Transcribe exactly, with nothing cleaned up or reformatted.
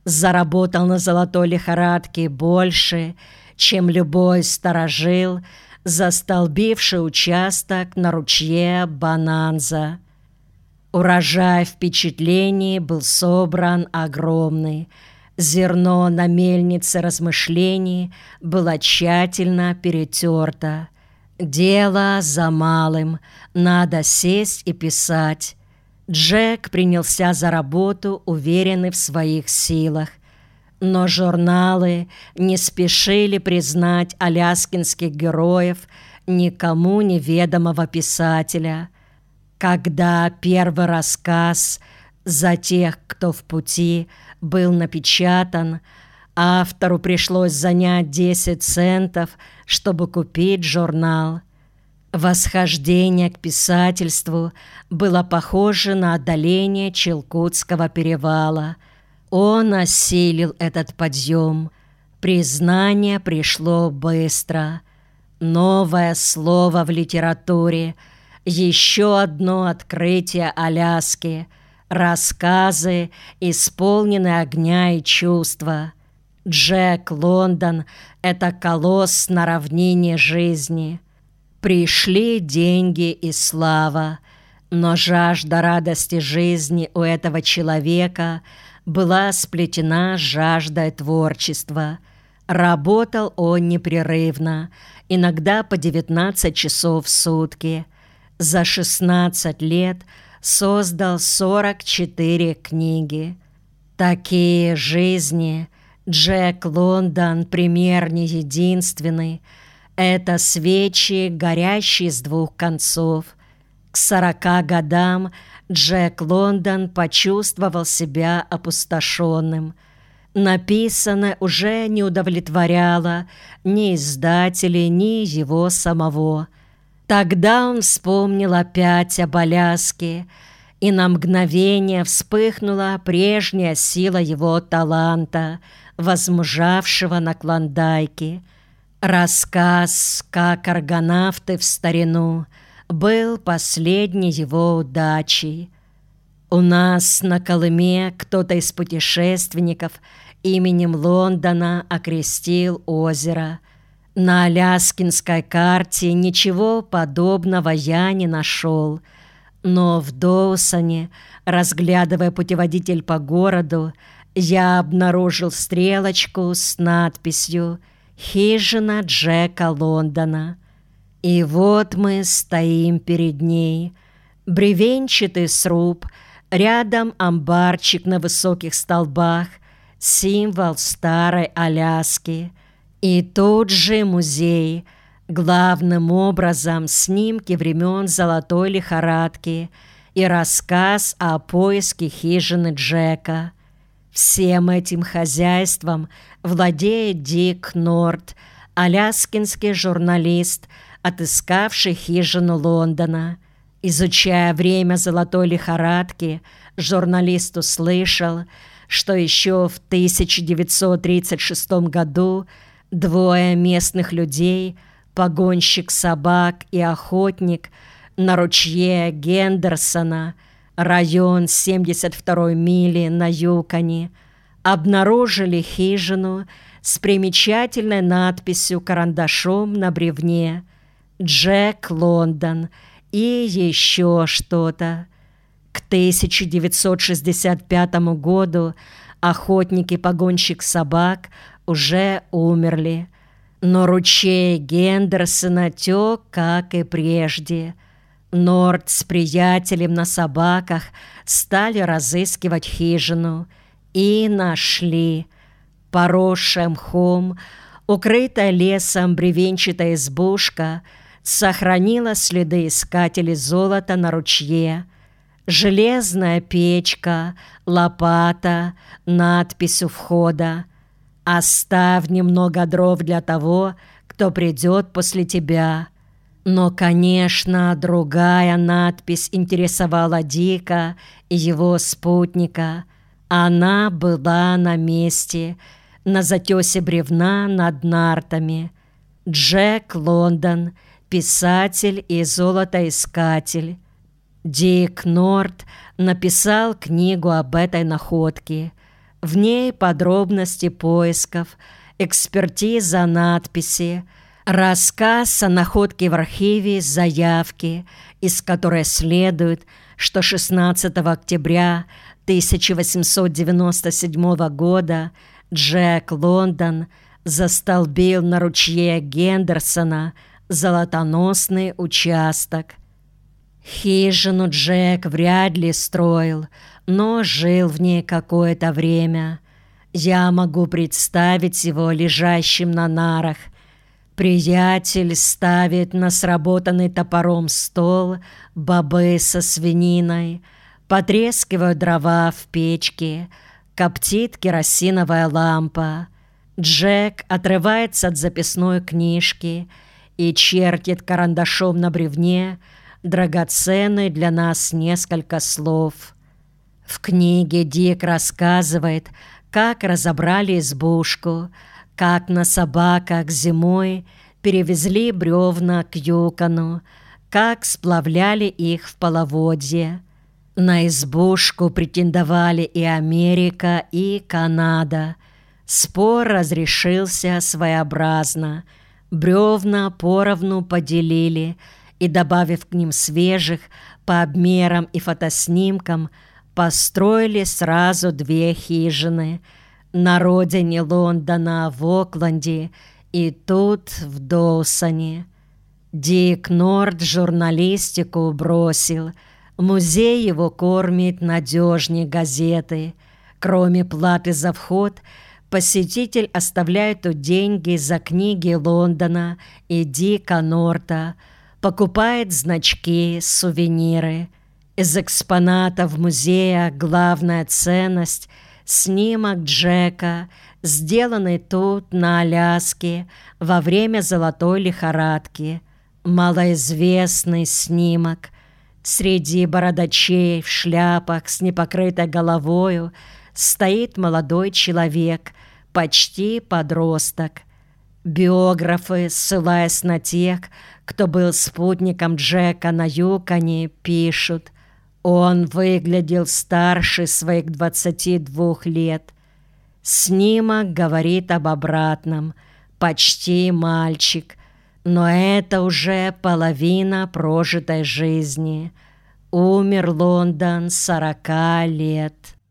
заработал на золотой лихорадке больше, чем любой сторожил, застолбивший участок на ручье Бонанза. Урожай впечатлений был собран огромный. Зерно на мельнице размышлений было тщательно перетерто. Дело за малым, надо сесть и писать. Джек принялся за работу, уверенный в своих силах. Но журналы не спешили признать аляскинских героев никому неведомого писателя. Когда первый рассказ «За тех, кто в пути» был напечатан, автору пришлось занять десять центов, чтобы купить журнал. Восхождение к писательству было похоже на одоление Чилкутского перевала. Он осилил этот подъем. Признание пришло быстро. Новое слово в литературе, еще одно открытие Аляски, рассказы, исполненные огня и чувства. Джек Лондон — это колосс на равнине жизни. Пришли деньги и слава, но жажда радости жизни у этого человека была сплетена с жаждой творчества. Работал он непрерывно, иногда по девятнадцать часов в сутки. За шестнадцать лет создал сорок четыре книги. Такие жизни. Джек Лондон пример не единственный. Это свечи, горящие с двух концов. К сорока годам Джек Лондон почувствовал себя опустошенным. Написанное уже не удовлетворяло ни издателей, ни его самого. Тогда он вспомнил опять об Аляске, и на мгновение вспыхнула прежняя сила его таланта, возмужавшего на Клондайке. Рассказ «Как аргонавты в старину» был последней его удачей. У нас на Колыме кто-то из путешественников именем Лондона окрестил озеро. На аляскинской карте ничего подобного я не нашел, но в Доусоне, разглядывая путеводитель по городу, я обнаружил стрелочку с надписью «Хижина Джека Лондона». И вот мы стоим перед ней. Бревенчатый сруб, рядом амбарчик на высоких столбах, символ старой Аляски. И тут же музей, главным образом снимки времен золотой лихорадки и рассказ о поиске хижины Джека. Всем этим хозяйством владеет Дик Норт, аляскинский журналист, отыскавший хижину Лондона. Изучая время золотой лихорадки, журналист услышал, что еще в тысяча девятьсот тридцать шестом году двое местных людей, погонщик собак и охотник, на ручье Гендерсона, район семьдесят второй мили на Юконе, обнаружили хижину с примечательной надписью карандашом на бревне «Джек Лондон» и еще что-то. К тысяча девятьсот шестьдесят пятому году охотник и погонщик собак уже умерли, но ручей Гендерсона тек, как и прежде. Норт с приятелем на собаках стали разыскивать хижину и нашли. Поросшая мхом, укрытая лесом бревенчатая избушка сохранила следы искателей золота на ручье. Железная печка, лопата, надпись у входа: «Оставь немного дров для того, кто придет после тебя». Но, конечно, другая надпись интересовала Дика и его спутника. Она была на месте, на затесе бревна над нартами. Джек Лондон, писатель и золотоискатель. Дик Норт написал книгу об этой находке. В ней подробности поисков, экспертиза надписи, рассказ о находке в архиве заявки, из которой следует, что шестнадцатого октября тысяча восемьсот девяносто седьмого года Джек Лондон застолбил на ручье Гендерсона золотоносный участок. Хижину Джек вряд ли строил, но жил в ней какое-то время. Я могу представить его лежащим на нарах. Приятель ставит на сработанный топором стол бобы со свининой, потрескивают дрова в печке, коптит керосиновая лампа. Джек отрывается от записной книжки и чертит карандашом на бревне драгоценные для нас несколько слов. В книге Дик рассказывает, как разобрали избушку, как на собаках зимой перевезли бревна к Юкону, как сплавляли их в половодье. На избушку претендовали и Америка, и Канада. Спор разрешился своеобразно. Бревна поровну поделили и, добавив к ним свежих по обмерам и фотоснимкам, построили сразу две хижины на родине Лондона в Окленде и тут в Доусоне. Дик Норт журналистику бросил. Музей его кормит надежнее газеты. Кроме платы за вход, посетитель оставляет тут деньги за книги Лондона и Дика Норта, покупает значки, сувениры. Из экспонатов музея главная ценность — снимок Джека, сделанный тут, на Аляске, во время золотой лихорадки. Малоизвестный снимок. Среди бородачей в шляпах с непокрытой головою стоит молодой человек, почти подросток. Биографы, ссылаясь на тех, кто был спутником Джека на Юконе, пишут: он выглядел старше своих двадцати двух лет. Снимок говорит об обратном: почти мальчик, но это уже половина прожитой жизни. Умер Лондон сорока лет.